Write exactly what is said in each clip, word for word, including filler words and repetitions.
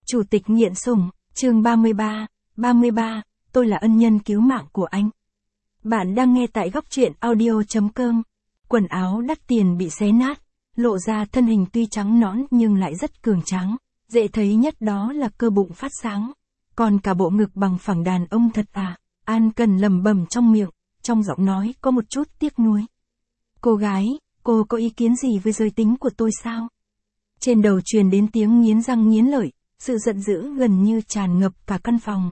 Chủ tịch nghiện sủng, chương ba mươi ba, ba mươi ba, tôi là ân nhân cứu mạng của anh. Bạn đang nghe tại góc truyện audio chấm com. Quần áo đắt tiền bị xé nát, lộ ra thân hình tuy trắng nõn nhưng lại rất cường tráng, dễ thấy nhất đó là cơ bụng phát sáng. Còn cả bộ ngực bằng phẳng đàn ông thật à, An Cần lẩm bẩm trong miệng, trong giọng nói có một chút tiếc nuối. Cô gái, cô có ý kiến gì với giới tính của tôi sao? Trên đầu truyền đến tiếng nghiến răng nghiến lợi, sự giận dữ gần như tràn ngập cả căn phòng.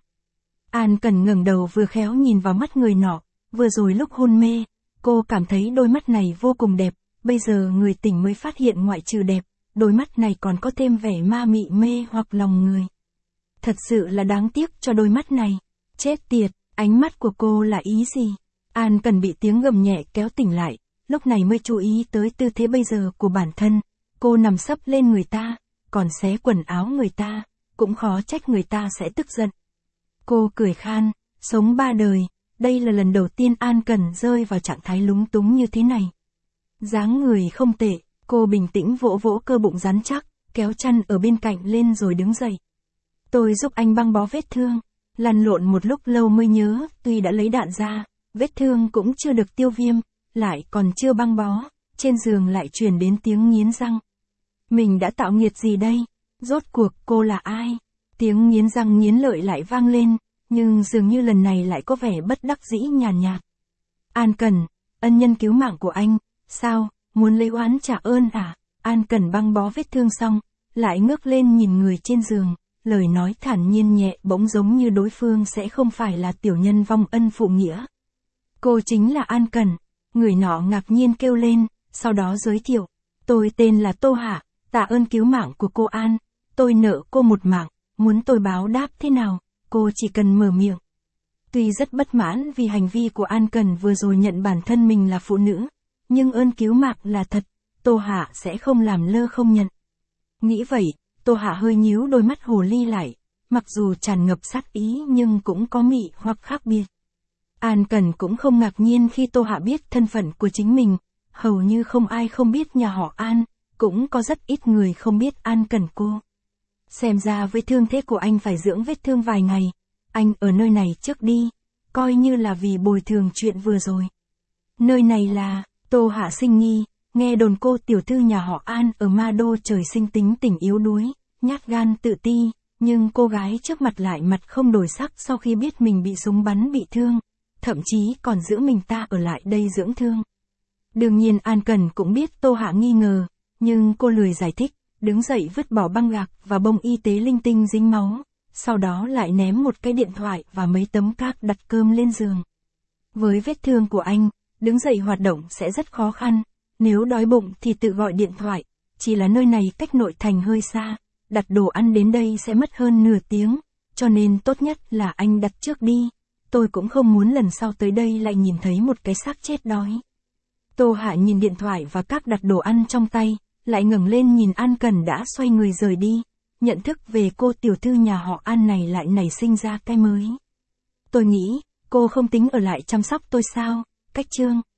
An Cần ngẩng đầu vừa khéo nhìn vào mắt người nọ, vừa rồi lúc hôn mê, cô cảm thấy đôi mắt này vô cùng đẹp, bây giờ người tỉnh mới phát hiện ngoại trừ đẹp, đôi mắt này còn có thêm vẻ ma mị mê hoặc lòng người. Thật sự là đáng tiếc cho đôi mắt này. Chết tiệt, ánh mắt của cô là ý gì? An Cần bị tiếng gầm nhẹ kéo tỉnh lại, lúc này mới chú ý tới tư thế bây giờ của bản thân. Cô nằm sấp lên người ta, còn xé quần áo người ta, cũng khó trách người ta sẽ tức giận. Cô cười khan, sống ba đời, đây là lần đầu tiên An Cần rơi vào trạng thái lúng túng như thế này. Dáng người không tệ, cô bình tĩnh vỗ vỗ cơ bụng rắn chắc, kéo chăn ở bên cạnh lên rồi đứng dậy. Tôi giúp anh băng bó vết thương, lăn lộn một lúc lâu mới nhớ, tuy đã lấy đạn ra, vết thương cũng chưa được tiêu viêm, lại còn chưa băng bó, trên giường lại truyền đến tiếng nghiến răng. Mình đã tạo nghiệt gì đây? Rốt cuộc cô là ai? Tiếng nghiến răng nghiến lợi lại vang lên, nhưng dường như lần này lại có vẻ bất đắc dĩ nhàn nhạt, nhạt. An Cần, ân nhân cứu mạng của anh, sao, muốn lấy oán trả ơn à? An Cần băng bó vết thương xong, lại ngước lên nhìn người trên giường, lời nói thản nhiên nhẹ bỗng giống như đối phương sẽ không phải là tiểu nhân vong ân phụ nghĩa. Cô chính là An Cần, người nọ ngạc nhiên kêu lên, sau đó giới thiệu, tôi tên là Tô Hạ. Tạ ơn cứu mạng của cô An, tôi nợ cô một mạng, muốn tôi báo đáp thế nào, cô chỉ cần mở miệng. Tuy rất bất mãn vì hành vi của An Cần vừa rồi nhận bản thân mình là phụ nữ, nhưng ơn cứu mạng là thật, Tô Hạ sẽ không làm lơ không nhận. Nghĩ vậy, Tô Hạ hơi nhíu đôi mắt hồ ly lại, mặc dù tràn ngập sát ý nhưng cũng có mị hoặc khác biệt. An Cần cũng không ngạc nhiên khi Tô Hạ biết thân phận của chính mình, hầu như không ai không biết nhà họ An. Cũng có rất ít người không biết An Cần cô. Xem ra với thương thế của anh phải dưỡng vết thương vài ngày, anh ở nơi này trước đi, coi như là vì bồi thường chuyện vừa rồi. Nơi này là, Tô Hạ sinh nghi, nghe đồn cô tiểu thư nhà họ An ở Ma Đô trời sinh tính tình yếu đuối, nhát gan tự ti, nhưng cô gái trước mặt lại mặt không đổi sắc sau khi biết mình bị súng bắn bị thương, thậm chí còn giữ mình ta ở lại đây dưỡng thương. Đương nhiên An Cần cũng biết Tô Hạ nghi ngờ. Nhưng cô lười giải thích, đứng dậy vứt bỏ băng gạc và bông y tế linh tinh dính máu, sau đó lại ném một cái điện thoại và mấy tấm cát đặt cơm lên giường. Với vết thương của anh, đứng dậy hoạt động sẽ rất khó khăn, nếu đói bụng thì tự gọi điện thoại, chỉ là nơi này cách nội thành hơi xa, đặt đồ ăn đến đây sẽ mất hơn nửa tiếng, cho nên tốt nhất là anh đặt trước đi, tôi cũng không muốn lần sau tới đây lại nhìn thấy một cái xác chết đói. Tô Hạ nhìn điện thoại và các đặt đồ ăn trong tay, lại ngẩng lên nhìn An Cần đã xoay người rời đi, nhận thức về cô tiểu thư nhà họ An này lại nảy sinh ra cái mới. Tôi nghĩ, cô không tính ở lại chăm sóc tôi sao? Cách trương,